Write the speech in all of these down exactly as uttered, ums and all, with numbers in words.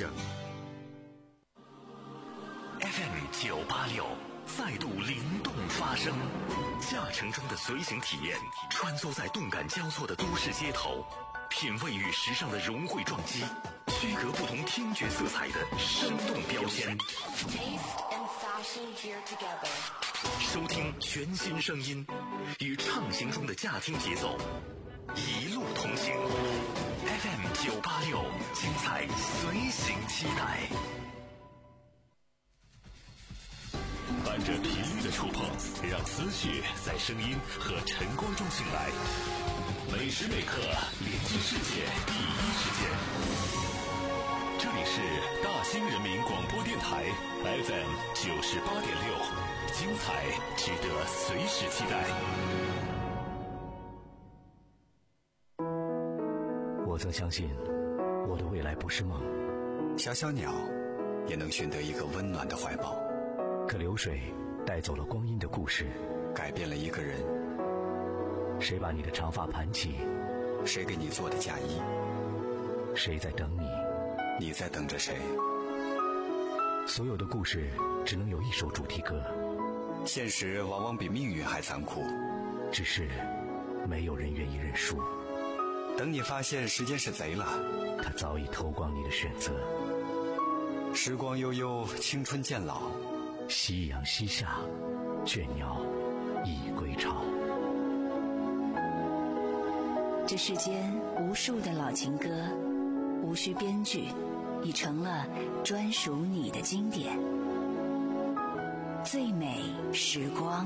着。F M 九八六再度灵动发声，驾乘中的随行体验，穿梭在动感交错的都市街头，品味与时尚的融汇撞击，区隔不同听觉色彩的生动标签。收听全新声音，与畅行中的驾听节奏，一路同行。F M 九八六，精彩随行期待。伴着频率的触碰，让思绪在声音和晨光中醒来。每时每刻连接世界第一时间。这里是大兴人民广播电台 F M 九十八点六，精彩值得随时期待。 我曾相信，我的未来不是梦。 小小鸟也能寻得一个温暖的怀抱。 可流水带走了光阴的故事， 改变了一个人。 谁把你的长发盘起？ 谁给你做的嫁衣？ 谁在等你？ 你在等着谁？ 所有的故事只能有一首主题歌。 现实往往比命运还残酷， 只是没有人愿意认输。 等你发现时间是贼了， 他早已偷光你的选择。 时光悠悠，青春渐老， 夕阳西下，倦鸟已归巢。 这世间无数的老情歌，无需编剧，已成了专属你的经典。最美时光。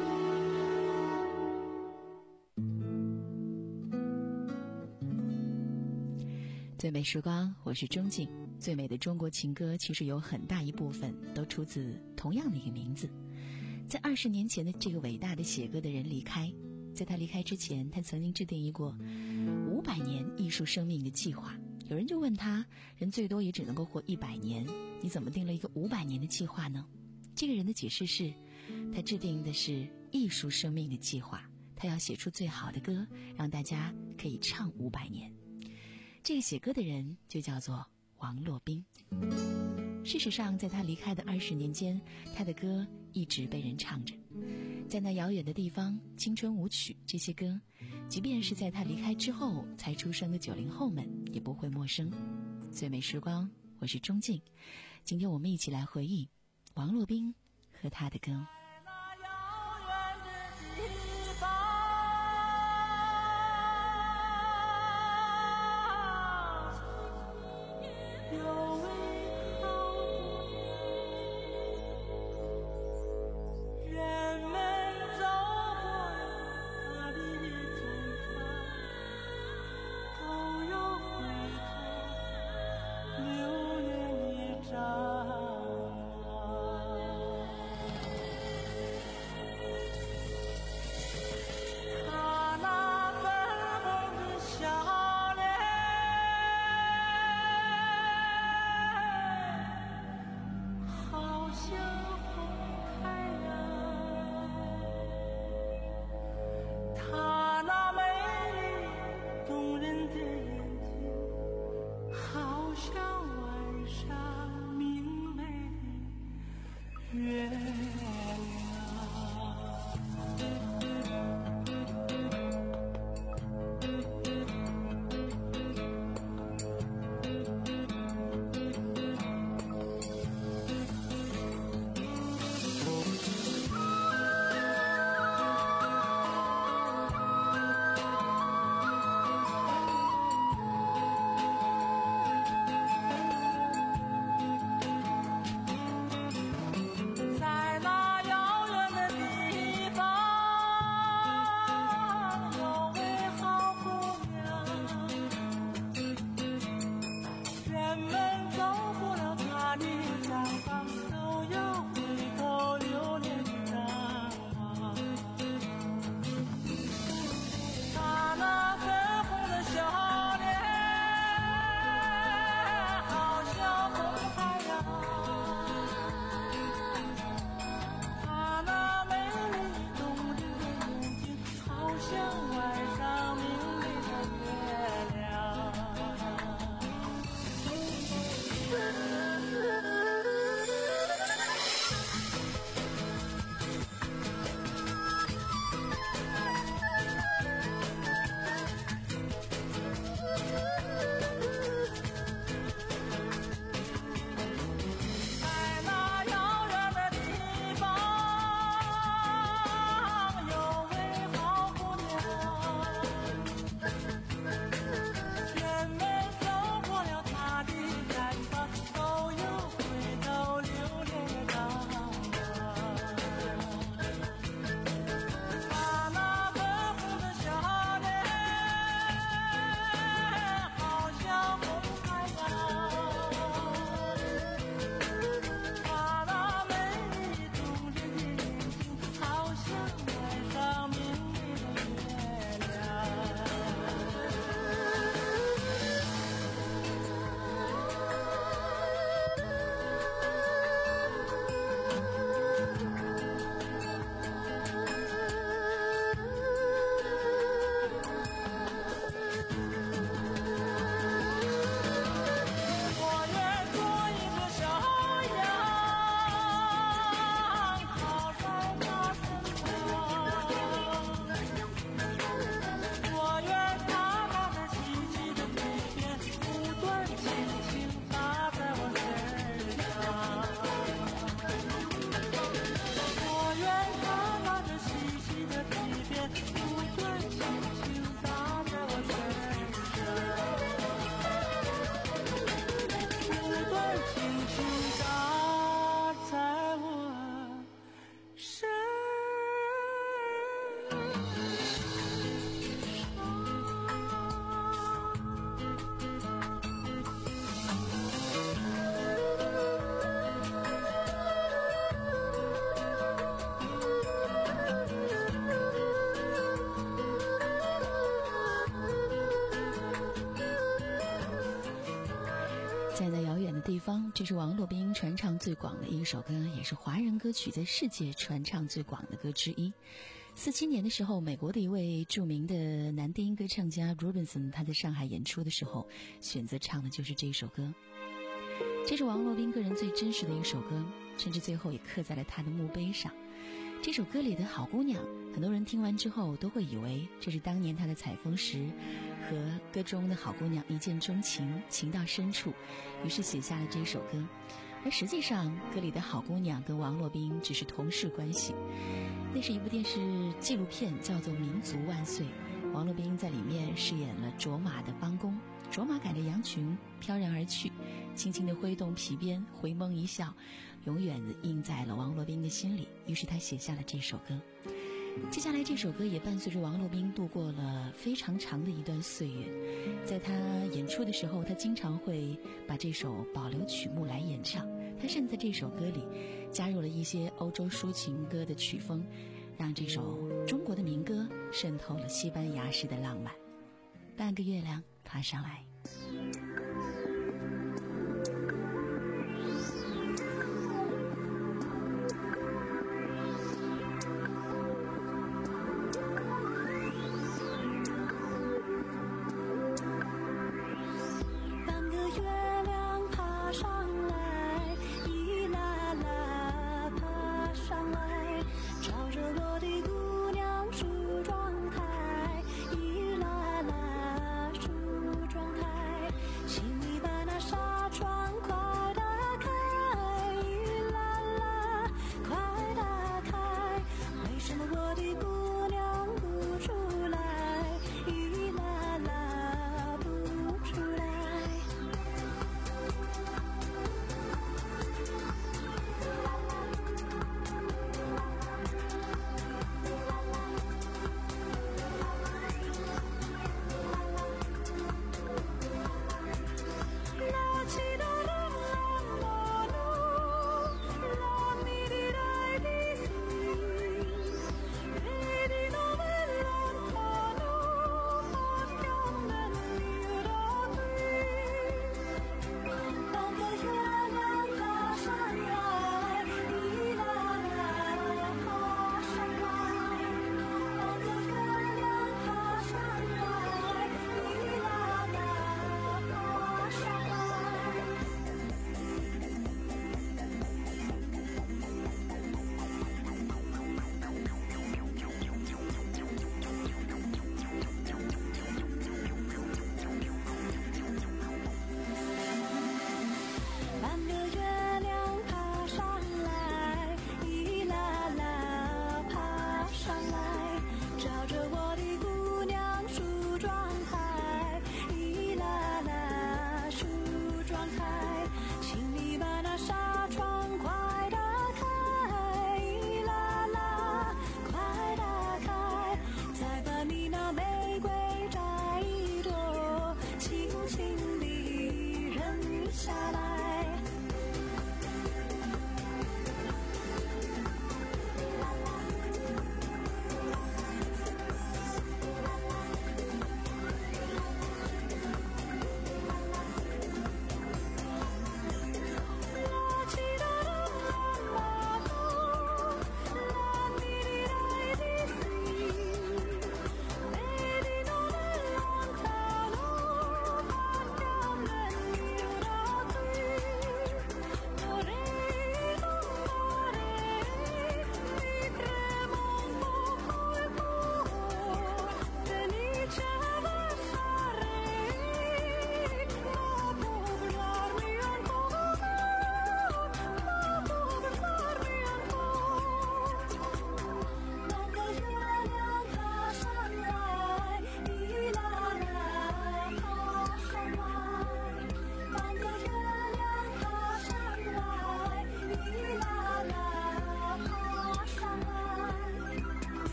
最美时光，我是钟静。最美的中国情歌其实有很大一部分都出自同样的一个名字。在二十年前的这个伟大的写歌的人离开，在他离开之前，他曾经制定一过五百年艺术生命的计划。有人就问他，人最多也只能够活一百年，你怎么定了一个五百年的计划呢？这个人的解释是，他制定的是艺术生命的计划，他要写出最好的歌，让大家可以唱五百年。这个写歌的人就叫做王洛宾。事实上，在他离开的二十年间，他的歌一直被人唱着。在那遥远的地方，青春舞曲这些歌，即便是在他离开之后才出生的九零后们也不会陌生。最美时光，我是钟静。今天我们一起来回忆王洛宾和他的歌。 好像晚上明在那遥远的地方，这是王洛宾传唱最广的一首歌，也是华人歌曲在世界传唱最广的歌之一。四七年的时候，美国的一位著名的男低音歌唱家 Robinson， 他在上海演出的时候选择唱的就是这首歌。这是王洛宾个人最真实的一首歌，甚至最后也刻在了他的墓碑上。这首歌里的好姑娘，很多人听完之后都会以为这是当年他的采风时和歌中的好姑娘一见钟情，情到深处，于是写下了这首歌。而实际上歌里的好姑娘跟王洛宾只是同事关系。那是一部电视纪录片，叫做《民族万岁》，王洛宾在里面饰演了卓玛的帮工。卓玛赶着羊群飘然而去，轻轻地挥动皮鞭，回眸一笑，永远印在了王洛宾的心里。于是他写下了这首歌。接下来这首歌也伴随着王洛宾度过了非常长的一段岁月。在他演出的时候，他经常会把这首保留曲目来演唱，他甚至在这首歌里加入了一些欧洲抒情歌的曲风，让这首中国的民歌渗透了西班牙式的浪漫。半个月亮爬上来，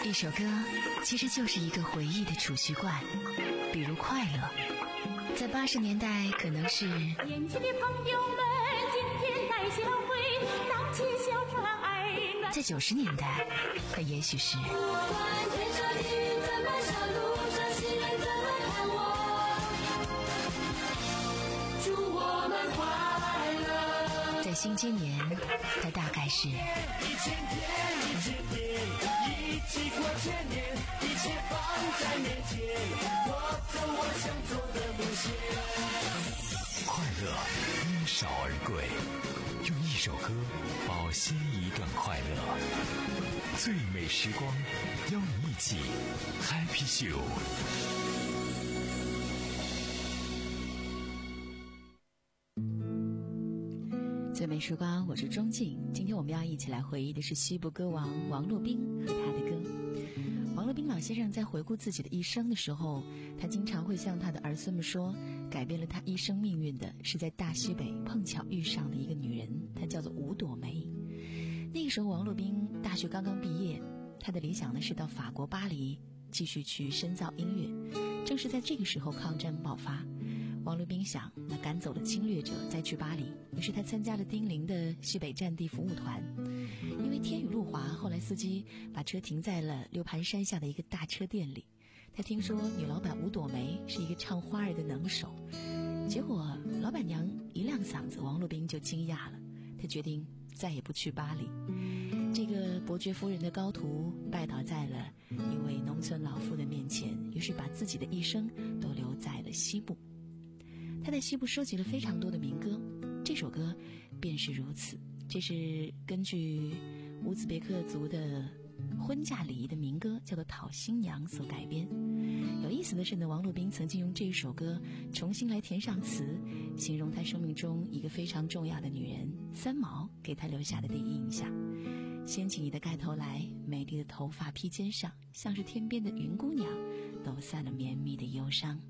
一首歌其实就是一个回忆的储蓄罐，比如快乐，在八十年代可能是年轻的朋友们今天带笑会荡起小船儿， 在九十年代它也许是在新千年它大概是一千天一千天一起过千年，一切放在面前，我走我想走的路线。 快乐因少而贵，用一首歌保鲜一段快乐。最美时光，邀你一起 Happy Show。 最美时光，我是钟静。今天我们要一起来回忆的是西部歌王王洛宾和他的歌。王洛宾老先生在回顾自己的一生的时候，他经常会向他的儿孙们说，改变了他一生命运的是在大西北碰巧遇上的一个女人，她叫做吴朵梅。那个时候王洛宾大学刚刚毕业，他的理想呢是到法国巴黎继续去深造音乐。正是在这个时候抗战爆发，王洛宾想，那赶走了侵略者再去巴黎，于是他参加了丁玲的西北战地服务团。因为天雨路滑，后来司机把车停在了六盘山下的一个大车店里。他听说女老板吴朵梅是一个唱花儿的能手，结果老板娘一亮嗓子，王洛宾就惊讶了。他决定再也不去巴黎。这个伯爵夫人的高徒拜倒在了一位农村老妇的面前，于是把自己的一生都留在了西部。他在西部收集了非常多的民歌，这首歌便是如此。这是根据乌兹别克族的婚嫁礼仪的民歌叫做《讨新娘》所改编。有意思的是呢，王洛宾曾经用这一首歌重新来填上词，形容他生命中一个非常重要的女人三毛给他留下的第一印象。掀起你的盖头来，美丽的头发披肩上，像是天边的云姑娘，抖散了绵密的忧伤。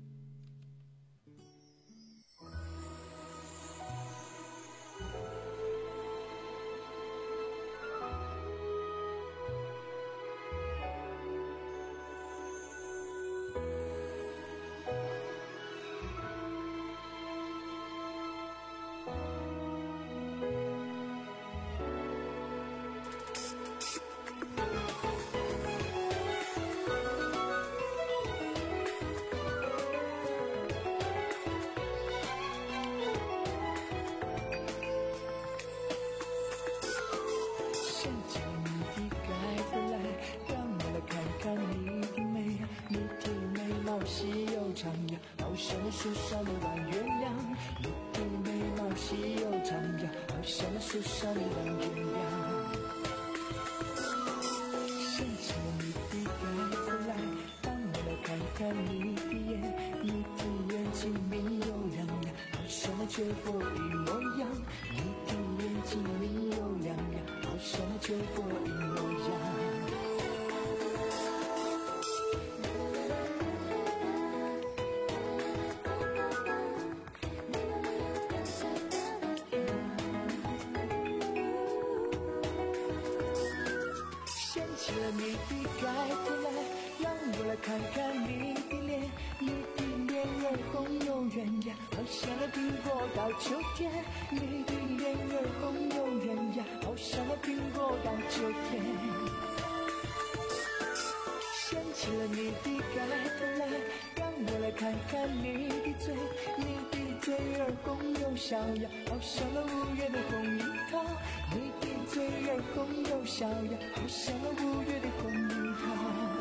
树上的弯月亮，你的眉毛细又长呀，好像那树上的弯月亮。掀起了你的盖头来，让我来看看你的眼，你的眼睛明又亮呀，好像那秋波一模样。你的眼睛明又亮呀，好像那秋波一模样。你的盖头来，让我来看看你的脸，你的脸儿红又圆呀，好像那苹果到秋天。你的脸儿红又圆呀，好像那苹果到秋天。掀起了你的盖头来，让我来看看你的嘴，你的嘴儿红又小呀，好像那五月的红樱桃。你的嘴儿红又小呀，好像那五月的红樱桃。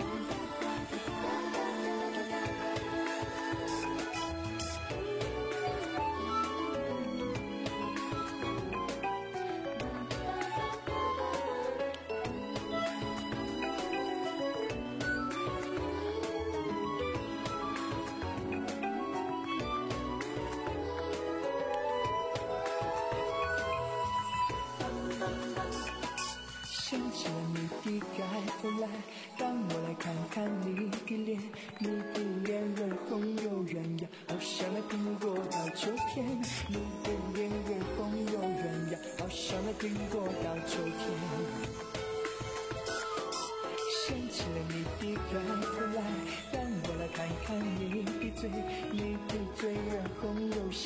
掀起了你的盖头来，让我来看看你的脸，你的脸儿红又圆呀，好像那苹果到秋天。你的脸儿红又圆呀，好像那苹果到秋天。掀起了你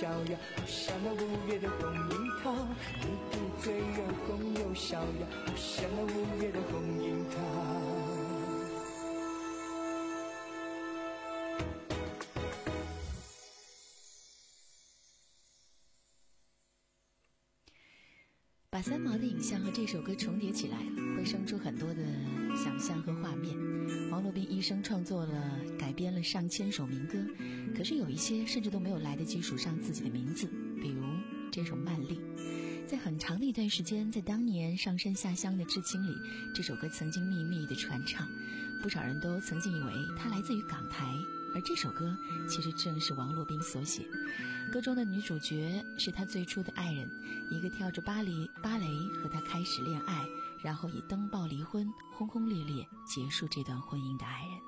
逍遥，好像那五月的红樱桃。你的嘴又红又逍遥，好像那五月的红樱桃。 把三毛的影像和这首歌重叠起来，会生出很多的想象和画面。王洛宾一生创作了、改编了上千首民歌，可是有一些甚至都没有来得及署上自己的名字，比如这首《曼丽》。在很长的一段时间，在当年上山下乡的知青里，这首歌曾经秘密地传唱，不少人都曾经以为它来自于港台，而这首歌其实正是王洛宾所写。歌中的女主角是他最初的爱人，一个跳着芭蕾芭蕾和他开始恋爱，然后以登报离婚，轰轰烈烈结束这段婚姻的爱人。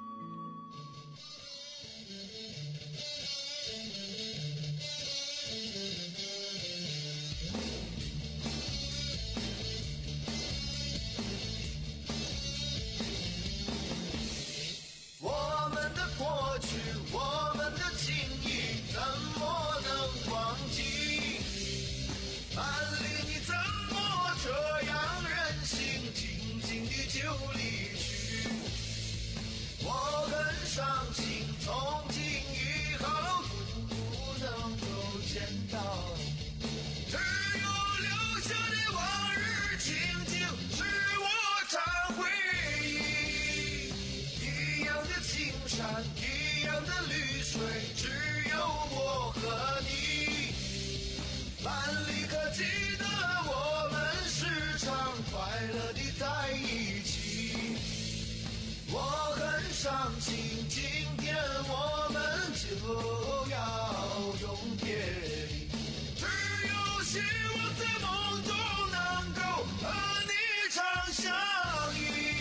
我们的过去，我们的情谊，怎么能忘记？曼丽，你怎么这样任性，静静地就离去？我很伤心，从今以后不能够见到，只有留下的往日情景是我常回忆。一样的青山，一样的绿水，只有我和你。曼丽，可记得我们时常快乐地在一起？我很伤心，今天我们就要永别离。只有希望在梦中能够和你常相依。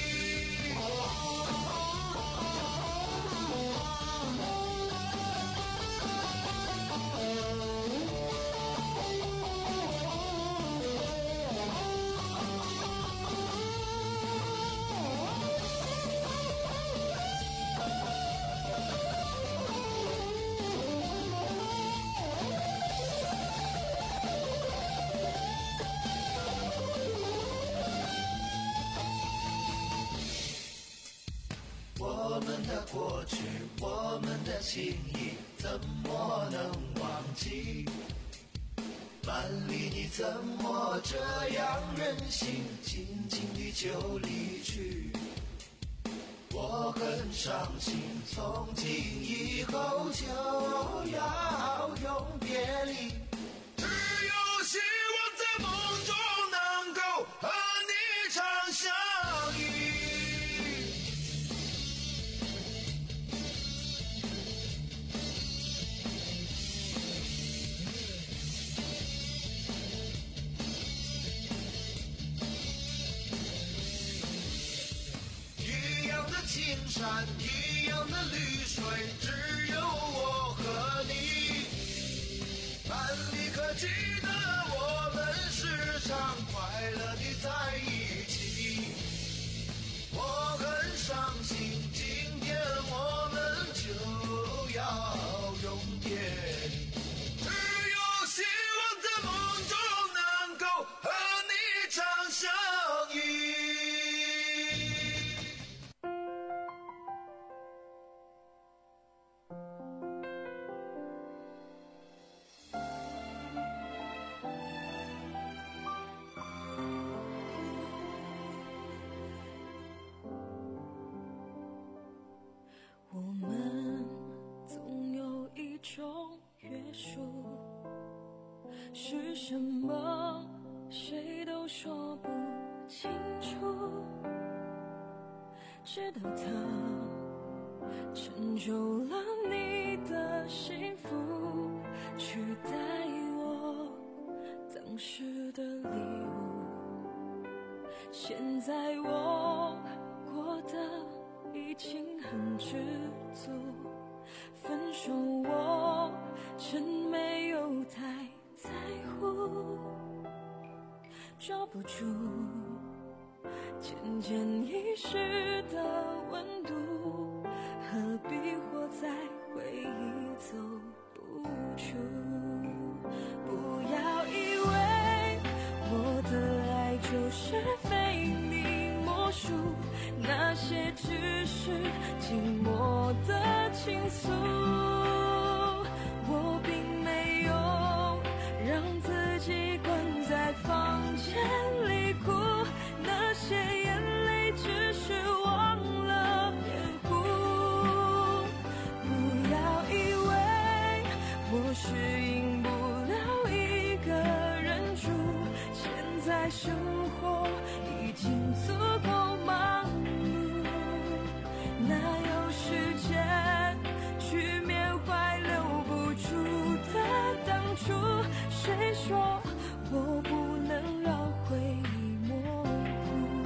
我们的过去，我们的情谊，怎么能忘记？曼丽，你怎么这样任性，静静地就离去？我很伤心，从今以后就要永别离。只有希望在梦中能够和你常相依。一样的青山，一样的绿水，只有我和你。曼丽，可记得我们时常快乐地在一起？我很伤心，今天我们就要永别离。只有希望在梦中能够和你常相依。 我们总有一种约束，是什么谁都说不清楚，直到它成就了你的幸福，取代我当时的礼物。现在我过得已经很知足，分手我真没有太在乎，抓不住渐渐遗失的温度，何必活在回忆走不出？ 倾诉，我并没有让自己关在房间里哭，那些眼泪只是忘了掩护。不要以为我适应不了一个人住，现在生活已经足够忙碌，哪有时间去缅怀留不住的当初？谁说我不能让回忆模糊？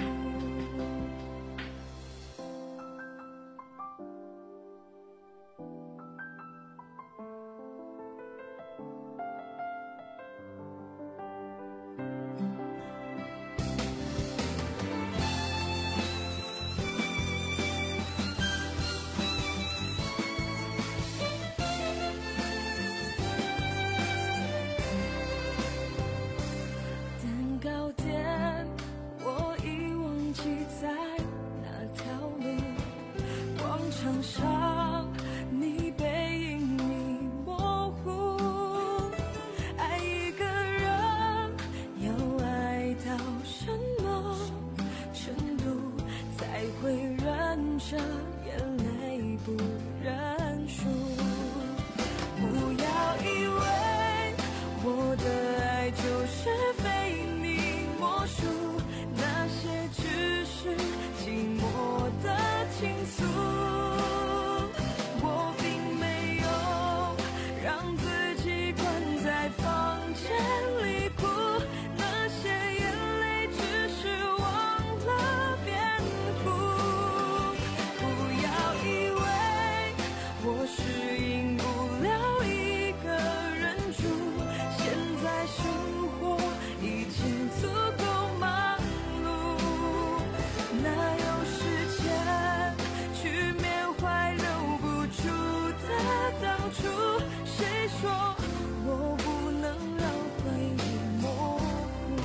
蛋糕店，我已忘记在哪条路。广场上，你背影已模糊。爱一个人，要爱到什么程度，才会忍着眼泪不认输？不要以为我的爱就是非你莫属，那些只是寂寞的倾诉。我并没有让自己关在房间里哭，那些眼泪只是忘了辩护。不要以为我适应不了一个人住，现在生活已经足够忙碌，哪有时间去缅怀留不住的当初？谁说我不能让回忆模糊？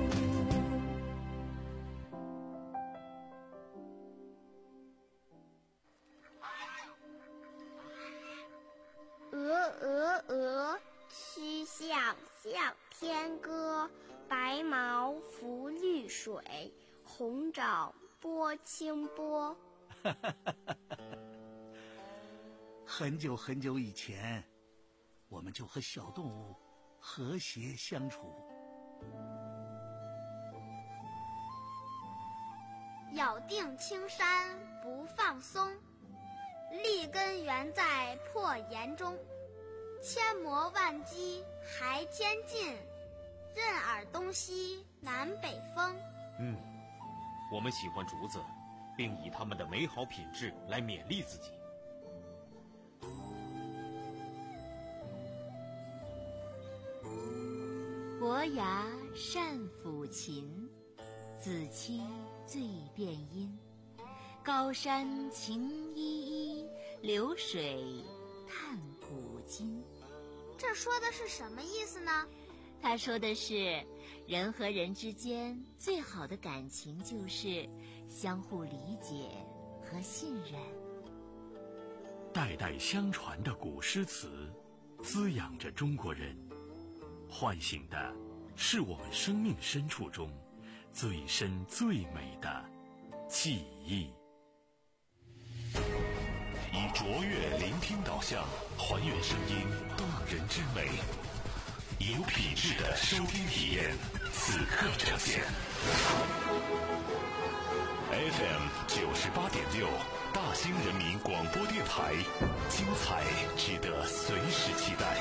鹅鹅鹅，曲项向天歌。白毛浮绿水，红掌拨清波。 很久很久以前，我们就和小动物和谐相处。 咬定青山不放松，立根原在破岩中。千磨万击还添劲，任尔东西南北风。 嗯，我们喜欢竹子，并以它们的美好品质来勉励自己。 伯牙善抚琴，子期最辨音。高山晴依依，流水叹古今。 这说的是什么意思呢？ 他说的是，人和人之间最好的感情就是相互理解和信任。 代代相传的古诗词，滋养着中国人，唤醒的是我们生命深处中最深最美的记忆。以卓越聆听导向，还原声音动人之美，有品质的收听体验，此刻呈现。F M 九十八点六，大兴人民广播电台，精彩值得随时期待。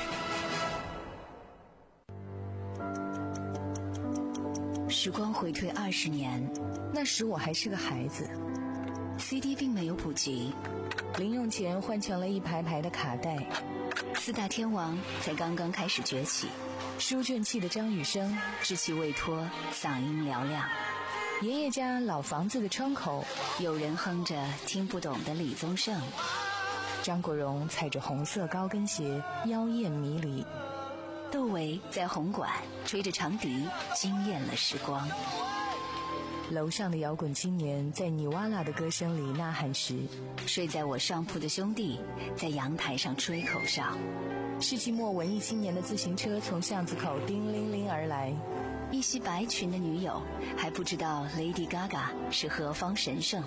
时光回退二十年，那时我还是个孩子 ，C D 并没有普及，零用钱换成了一排排的卡带，四大天王才刚刚开始崛起。书卷气的张雨生稚气未脱，嗓音嘹亮。爷爷家老房子的窗口，有人哼着听不懂的李宗盛。张国荣踩着红色高跟鞋，妖艳迷离。窦唯在红馆吹着长笛，惊艳了时光。 楼上的摇滚青年在尼瓦拉的歌声里呐喊时， 睡在我上铺的兄弟在阳台上吹口哨。 世纪末文艺青年的自行车从巷子口叮铃铃而来， 一袭白裙的女友还不知道 Lady Gaga 是何方神圣。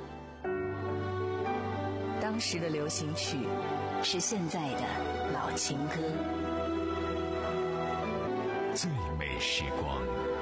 当时的流行曲是现在的老情歌。 最美时光，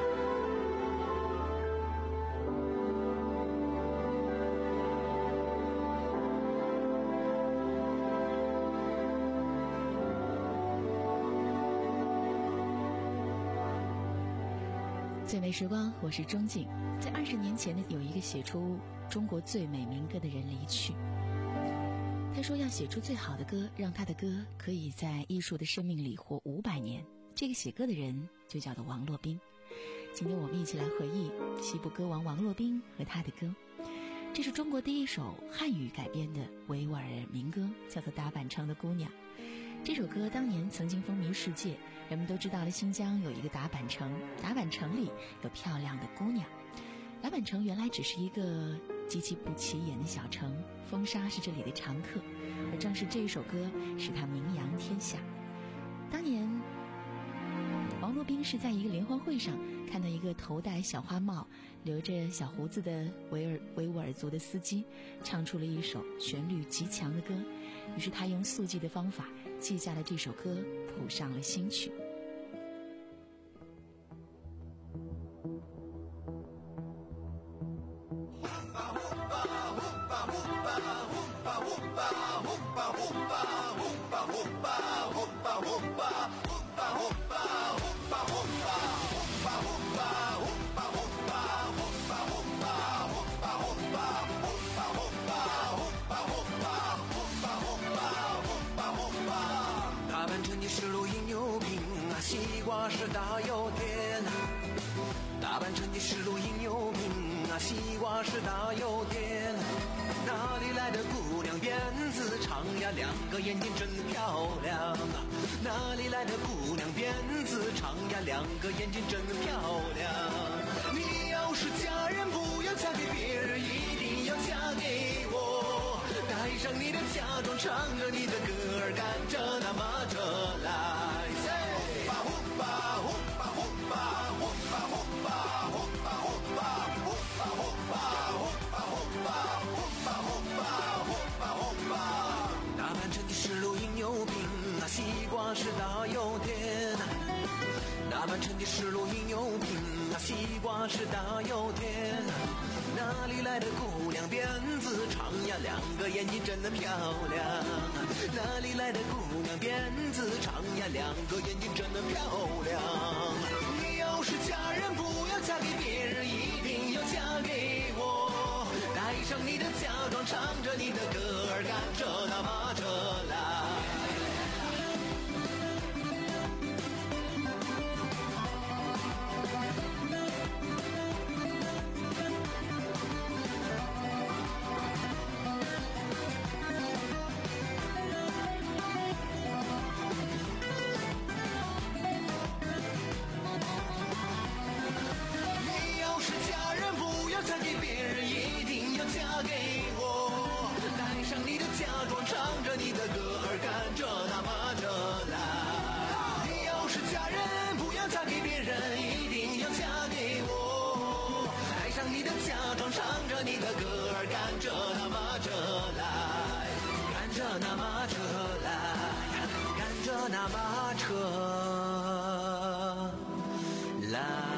最美时光，我是钟静。在二十年前呢，有一个写出中国最美民歌的人离去。他说要写出最好的歌，让他的歌可以在艺术的生命里活五百年。这个写歌的人就叫做王洛宾。今天我们一起来回忆西部歌王王洛宾和他的歌。这是中国第一首汉语改编的维吾尔民歌，叫做《达坂城的姑娘》。这首歌当年曾经风靡世界，人们都知道了新疆有一个达坂城，达坂城里有漂亮的姑娘。达坂城原来只是一个极其不起眼的小城，风沙是这里的常客，而正是这一首歌使它名扬天下。当年王洛宾是在一个联欢会上看到一个头戴小花帽、留着小胡子的维尔维吾尔族的司机唱出了一首旋律极强的歌，于是他用速记的方法记下了这首歌，谱上了新曲。 大半城的石路饮油瓶啊，西瓜是大油田。大半城的石路饮油瓶啊，西瓜是大油田。哪里来的姑娘辫子长呀，两个眼睛真漂亮啊！哪里来的姑娘辫子长呀，两个眼睛真漂亮。你要是嫁人，不要嫁给别人，一定要嫁给我。带上你的嫁妆，唱着你的歌儿，赶着那马车来。呼吧呼吧呼吧呼吧呼吧呼吧呼吧呼吧呼吧呼吧呼吧呼吧呼吧呼吧呼吧呼吧。大半城的石路饮油瓶啊，西瓜是大油田。大半城的石路饮油瓶啊，西瓜是大油田。哪里来的姑娘辫子长呀，两个眼睛真的漂亮。哪里来的姑娘辫子长呀，两个眼睛真的漂亮。你要是嫁人，不要嫁给别人，一定要嫁给我。带上你的嫁妆，唱着你的歌儿，赶着那马车来。你的歌儿赶着那马车来。你要是嫁人，不要嫁给别人，一定要嫁给我。带上你的嫁妆，唱着你的歌儿，赶着那马车来，赶着那马车来，赶着那马车来。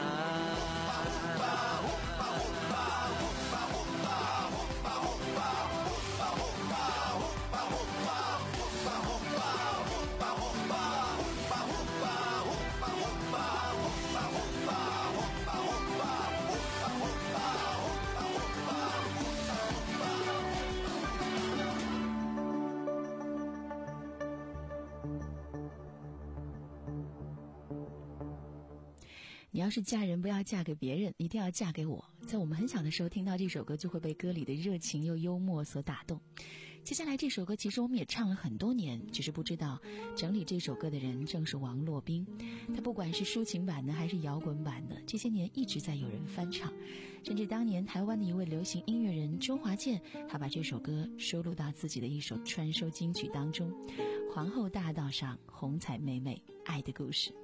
你要是嫁人，不要嫁给别人，一定要嫁给我。在我们很小的时候听到这首歌，就会被歌里的热情又幽默所打动。 接下来这首歌其实我们也唱了很多年，只是不知道整理这首歌的人正是王洛宾。他不管是抒情版的还是摇滚版的，这些年一直在有人翻唱，甚至当年台湾的一位流行音乐人周华健还把这首歌收录到自己的一首传收金曲当中，《皇后大道上红彩妹妹爱的故事》。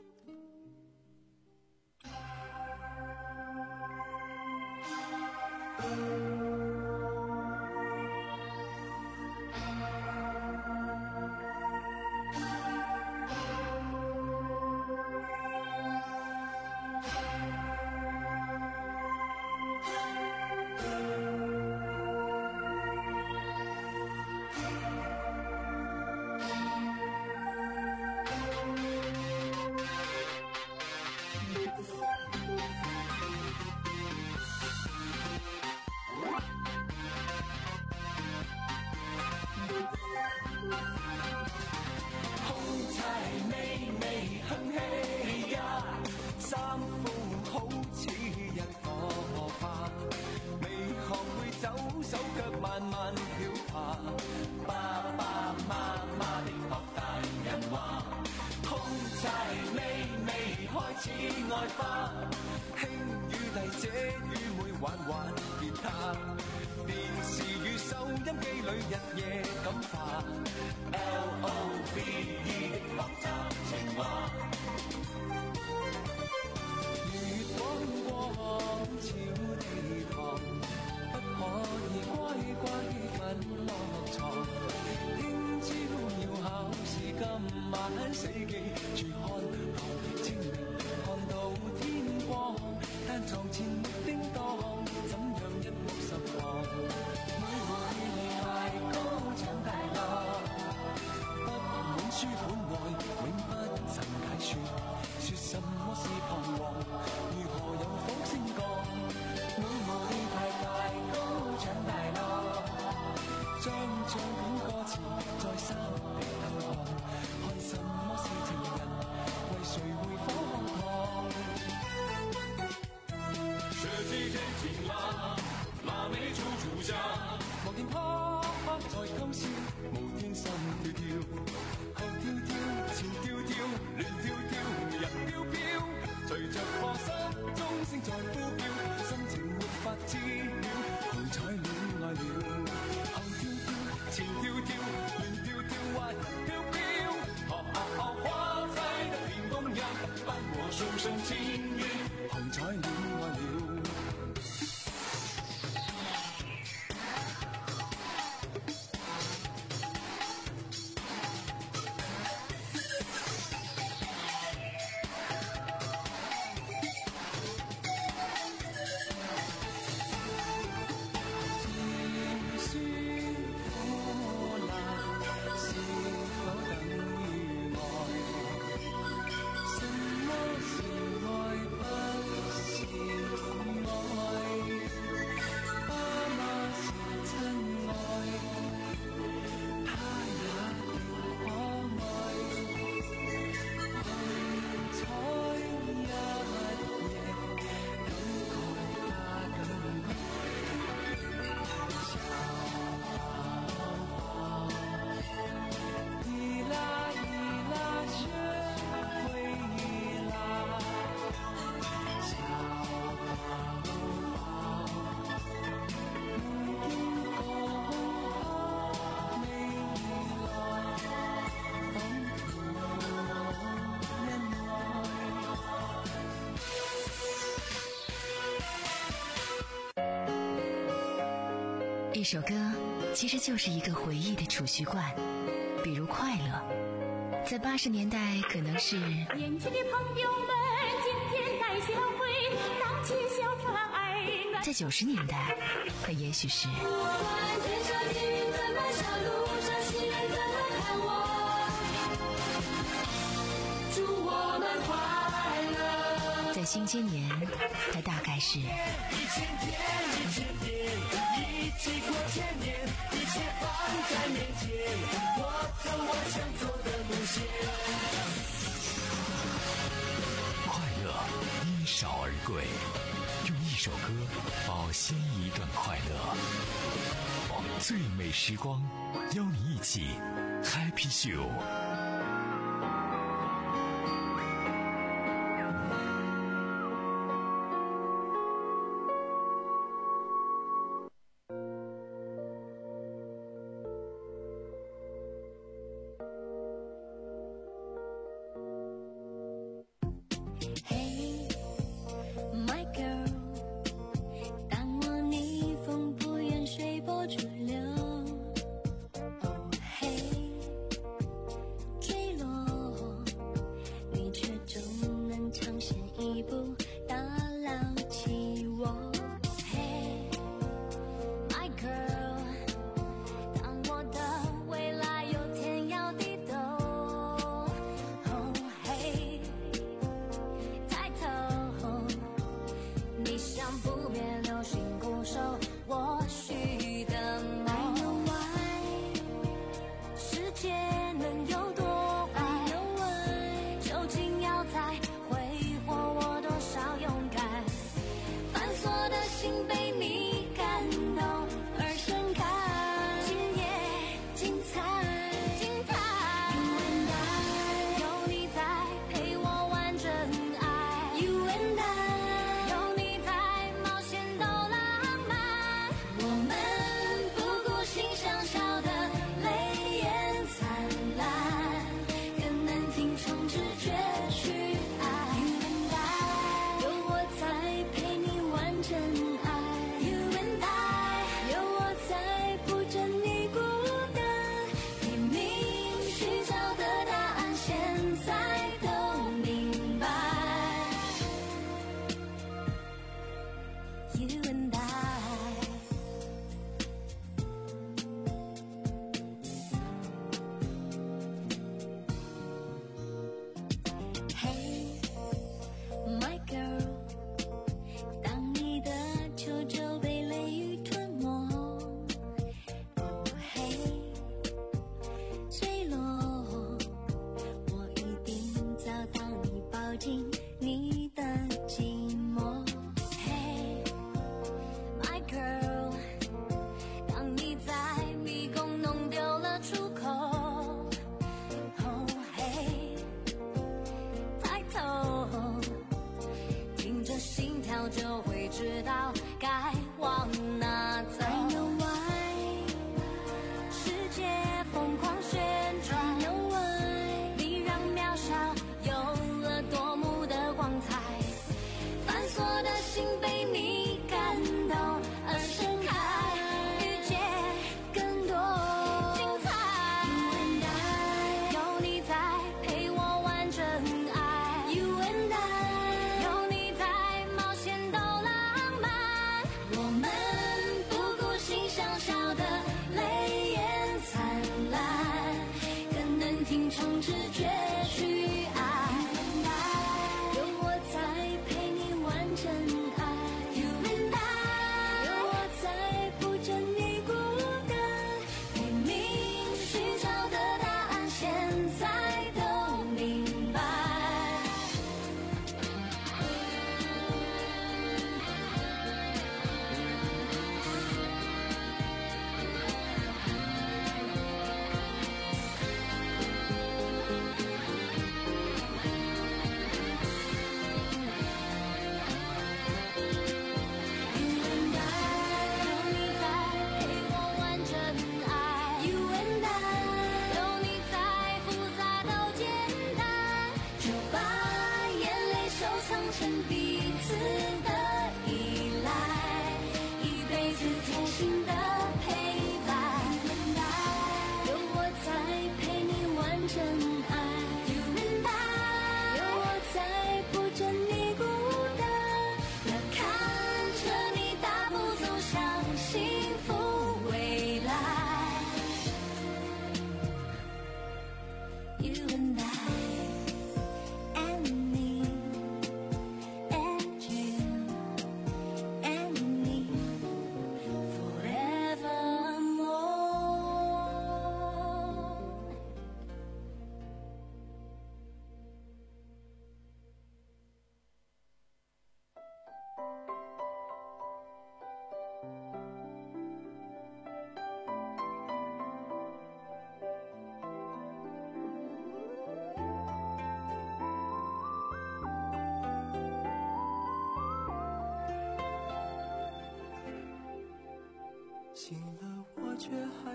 一首歌其实就是一个回忆的储蓄罐，比如快乐，在八十年代可能是年轻的朋友们今天带小会，荡起小船儿暖， 在九十年代它也许是天上你怎么笑，路上行人怎么看我，祝我们快乐。 在新千年它大概是一千天一千年，一起过千年，一切放在面前，我走我想走的路线。 快乐因少而贵，用一首歌，保鲜一段快乐。最美时光，邀你一起 Happy Show。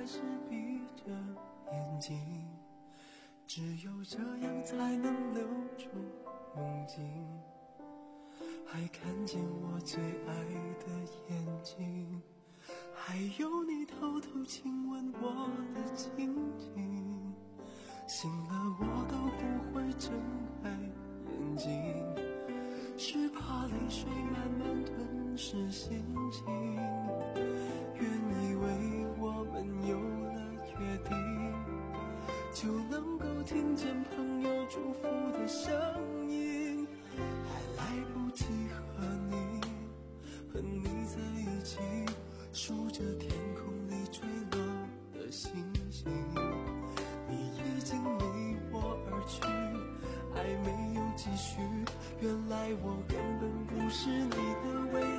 是闭着眼睛，只有这样才能留住梦境，还看见我最爱的眼睛，还有你偷偷亲吻我的情景。醒了我都不会睁开眼睛，是怕泪水慢慢吞噬心情。原以为我们有了约定，就能够听见朋友祝福的声音，还来不及和你和你在一起，数着天空里坠落的星星。你已经离我而去，爱没有继续，原来我根本不是你的唯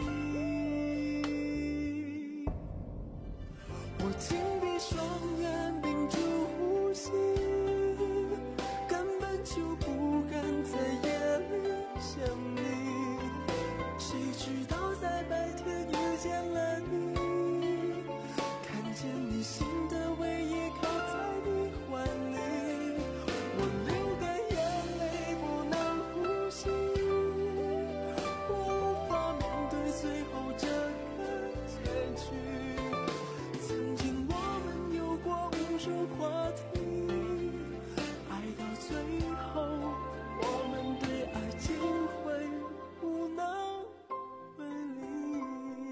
一。我紧闭双眼，屏住呼吸，根本就不敢在夜里想你，谁知道在白天遇见了你，看见你心的唯一靠在你怀里，我流干眼泪不能呼吸，我无法面对最后这个结局。曾经我们有过无数话题，爱到最后我们对爱竟会无能为力。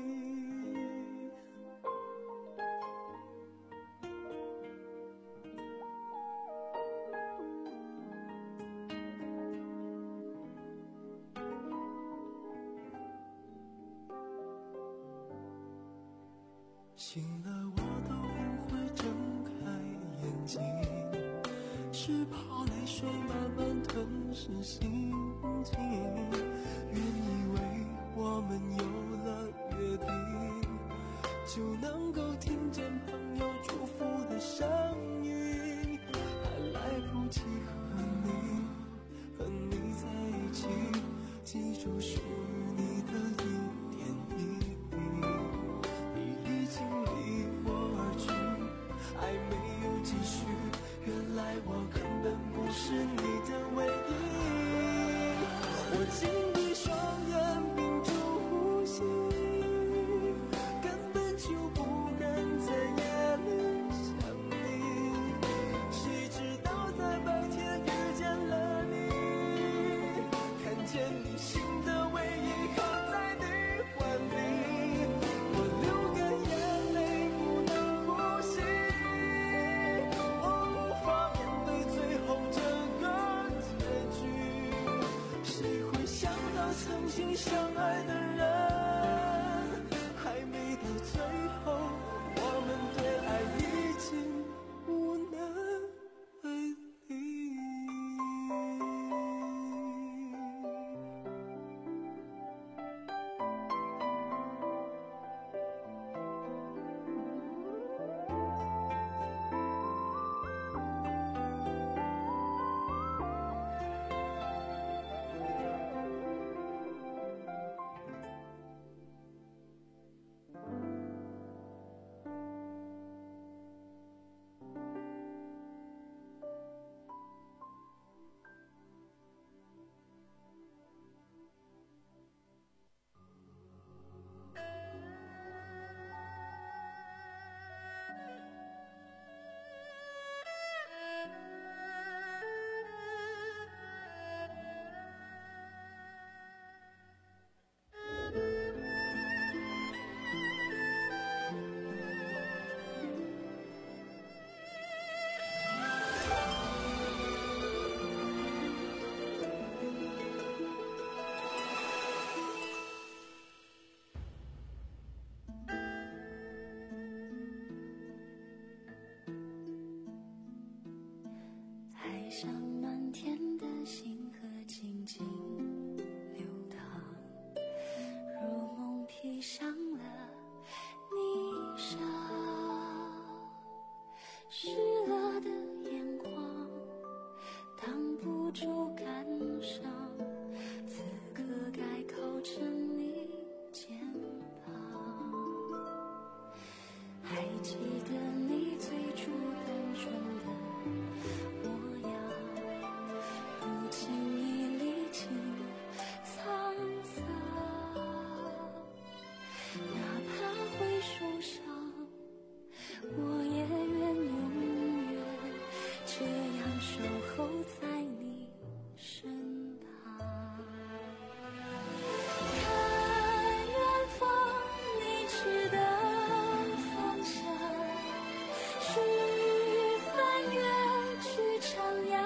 醒了我都不会睁开眼睛，是怕泪水慢慢吞噬心情。原以为我们有了约定，就能够听见朋友祝福的声音，还来不及和你和你在一起，记住属于你的一点一滴。你已经离我而去，爱没有继续，原来我根本不是你的唯一。我紧闭双眼，屏住呼吸，根本就不敢在夜里想你，谁知道在白天遇见了你，看见你心的唯一靠在你怀里，我流干眼泪不能呼吸，我无法面对最后这个结局。谁会想到曾经相爱的人，还没到最后，我们对爱已经无能为力。 爱像满天的星河静静流淌，如梦披上了霓裳，湿了的眼眶挡不住感伤，此刻该靠着你肩膀，还记得你这样守候在你身旁。看远方你指的方向，去翻越，去徜徉，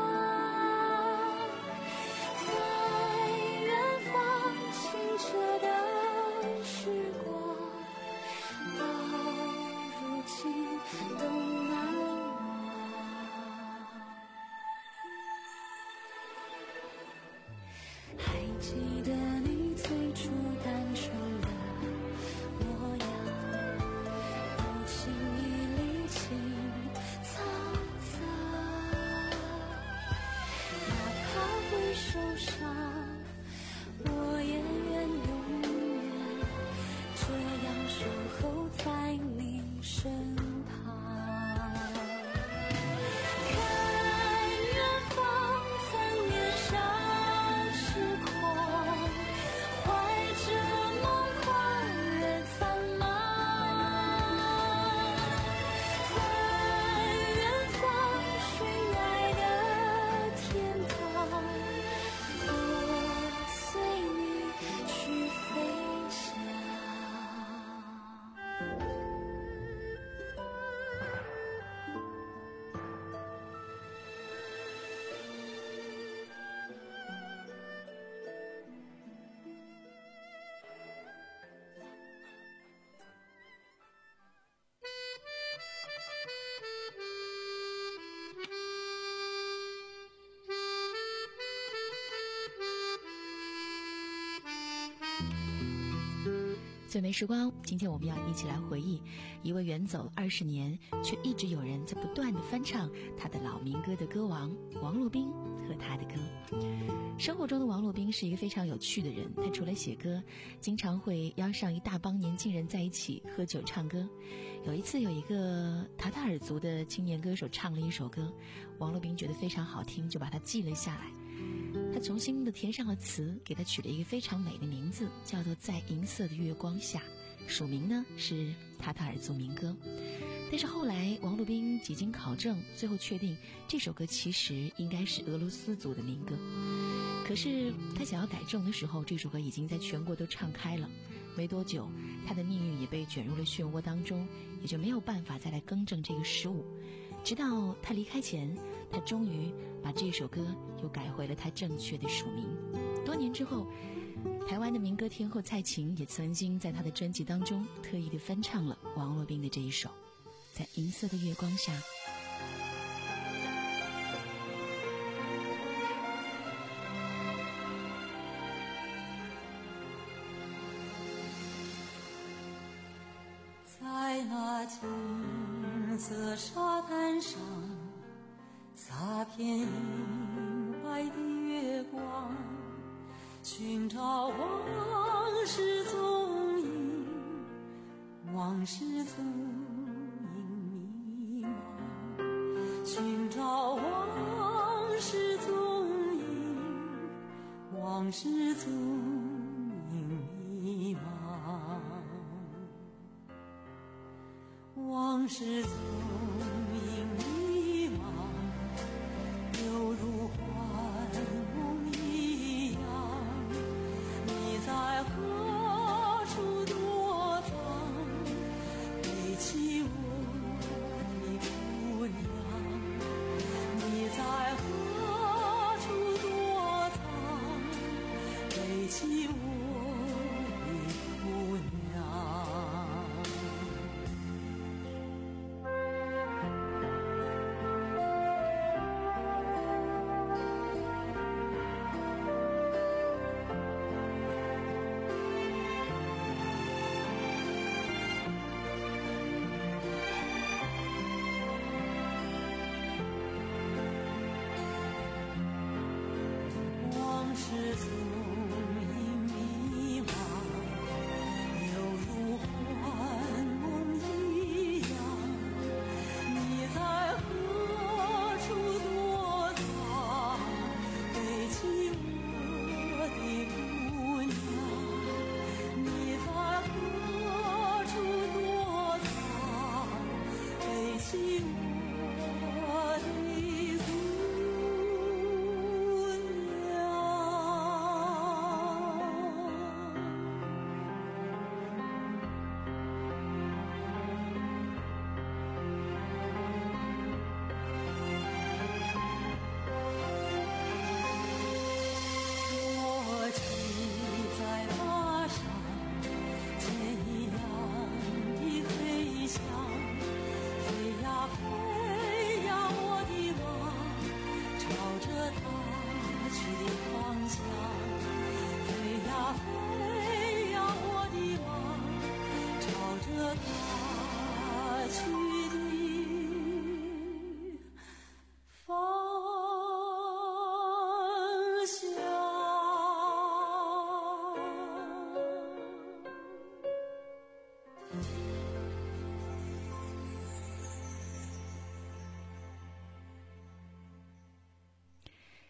在远方清澈的时光，到如今都难忘。还记得你最初单纯的模样，不轻易离情沧桑，哪怕会受伤，我也愿永远这样守候在你身旁。看远方曾年少痴狂，怀着梦跨越苍茫，在远方悬崖的天堂，我随你去飞翔。 最美时光，今天我们要一起来回忆一位远走了二十年，却一直有人在不断的翻唱他的老民歌的歌王王洛宾和他的歌。生活中的王洛宾是一个非常有趣的人，他除了写歌，经常会邀上一大帮年轻人在一起喝酒唱歌。有一次有一个塔塔尔族的青年歌手唱了一首歌，王洛宾觉得非常好听，就把它记了下来。他重新的填上了词，给他取了一个非常美的名字，叫做《在银色的月光下》，署名呢是塔塔尔族民歌。但是后来王洛宾几经考证，最后确定这首歌其实应该是俄罗斯族的民歌。可是他想要改正的时候，这首歌已经在全国都唱开了，没多久他的命运也被卷入了漩涡当中，也就没有办法再来更正这个失误。直到他离开前，他终于把这首歌又改回了他正确的署名。多年之后，台湾的民歌天后蔡琴也曾经在她的专辑当中特意的翻唱了王洛宾的这一首《在银色的月光下》。 在那金色沙滩上，洒遍银白的月光，寻找往事踪影，往事踪影迷茫，寻找往事踪影，往事踪影迷茫。往事踪影迷茫，犹如幻梦一样。你在何处躲藏？背起我的姑娘。你在何处躲藏？背起我的姑娘。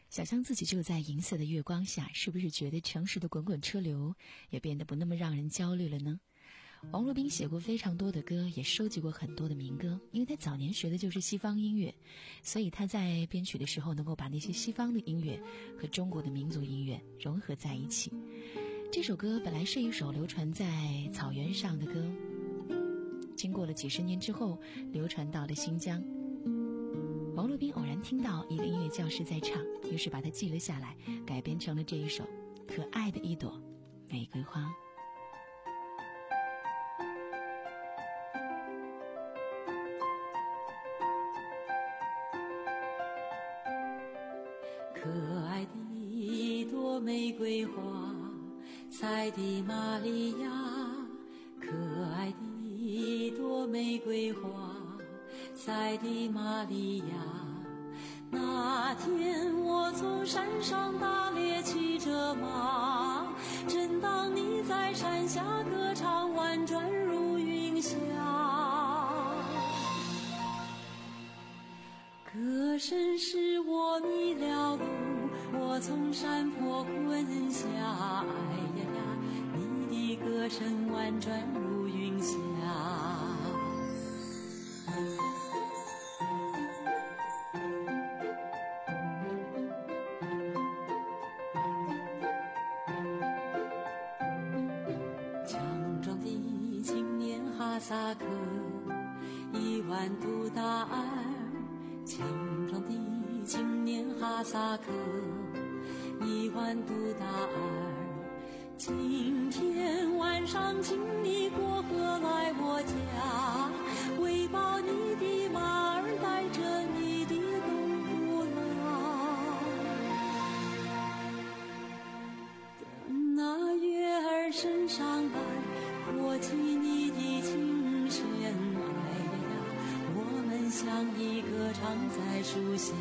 想象自己就在银色的月光下，是不是觉得城市的滚滚车流也变得不那么让人焦虑了呢？王洛宾写过非常多的歌，也收集过很多的民歌，因为他早年学的就是西方音乐，所以他在编曲的时候能够把那些西方的音乐和中国的民族音乐融合在一起。这首歌本来是一首流传在草原上的歌，经过了几十年之后流传到了新疆。王洛宾偶然听到一个音乐教师在唱，于是把它记了下来，改编成了这一首《可爱的一朵玫瑰花》。 可爱的一朵玫瑰花，采的玛利亚。可爱的一朵玫瑰花，采的玛利亚。那天我从山上打猎骑着马，正当你在山下歌唱，婉转如云霞。歌声使我迷了路，我从山坡滚下。哎呀呀，你的歌声婉转如云霞。强壮的青年哈萨克，一万度大爱。强壮的青年哈萨克，一万度大二。今天晚上请你过河来我家，喂饱你的马儿，带着你的公布郎。等那月儿升上来，托起你的琴弦。相依歌唱在树下。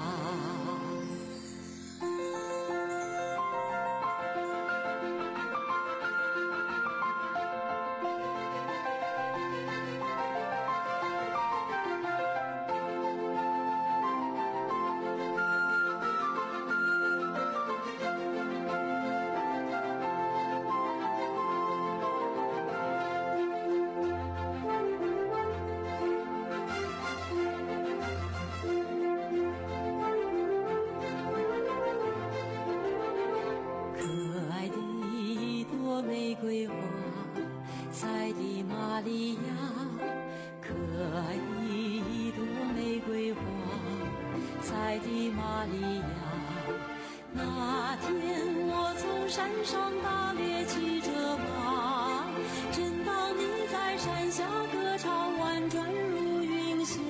玫瑰花，采的玛利亚。可爱的一朵玫瑰花，采的玛利亚。那天我从山上打猎骑着马，正当你在山下歌唱，婉转如云霞。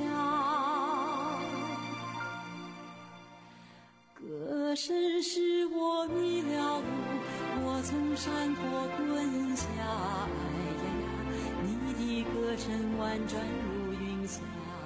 歌声使我迷了路，我从山坡滚下。哎呀呀，你的歌声婉转如云霞。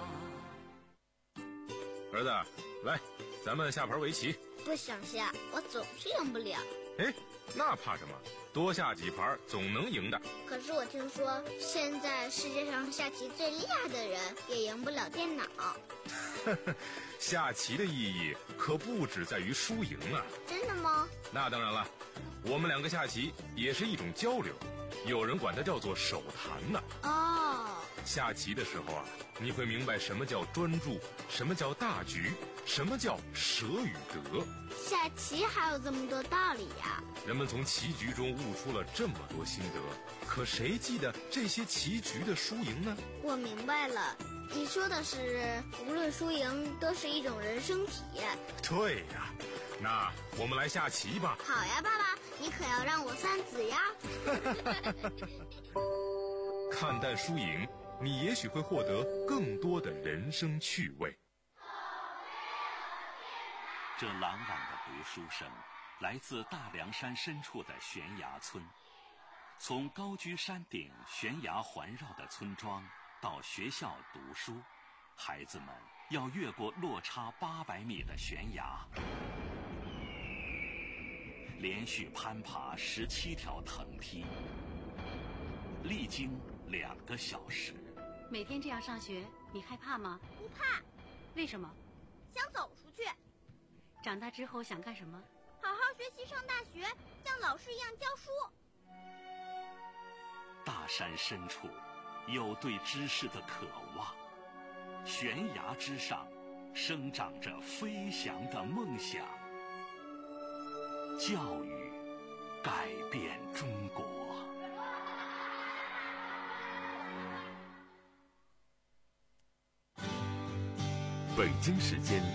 儿子，来，咱们下盘围棋。 不想下，我总是赢不了。 哎，那怕什么？多下几盘总能赢的。 可是我听说，现在世界上下棋最厉害的人也赢不了电脑。 下棋的意义可不只在于输赢啊。 真的吗？ 那当然了，我们两个下棋也是一种交流，有人管它叫做手谈呢。 哦。 下棋的时候啊，你会明白什么叫专注，什么叫大局，什么叫舍与得。 下棋还有这么多道理呀！ 人们从棋局中悟出了这么多心得，可谁记得这些棋局的输赢呢？ 我明白了，你说的是无论输赢都是一种人生体验。 对呀，那我们来下棋吧。 好呀，爸爸，你可要让我三子呀。 看淡输赢，你也许会获得更多的人生趣味。 这朗朗的读书声来自大凉山深处的悬崖村。从高居山顶悬崖环绕的村庄到学校读书，孩子们要越过落差八百米的悬崖，连续攀爬十七条藤梯，历经两个小时。 每天这样上学，你害怕吗？ 不怕。 为什么？ 想走出去。 长大之后想干什么？ 好好学习，上大学，像老师一样教书。 大山深处有对知识的渴望，悬崖之上生长着飞翔的梦想。教育改变中国。 北京时间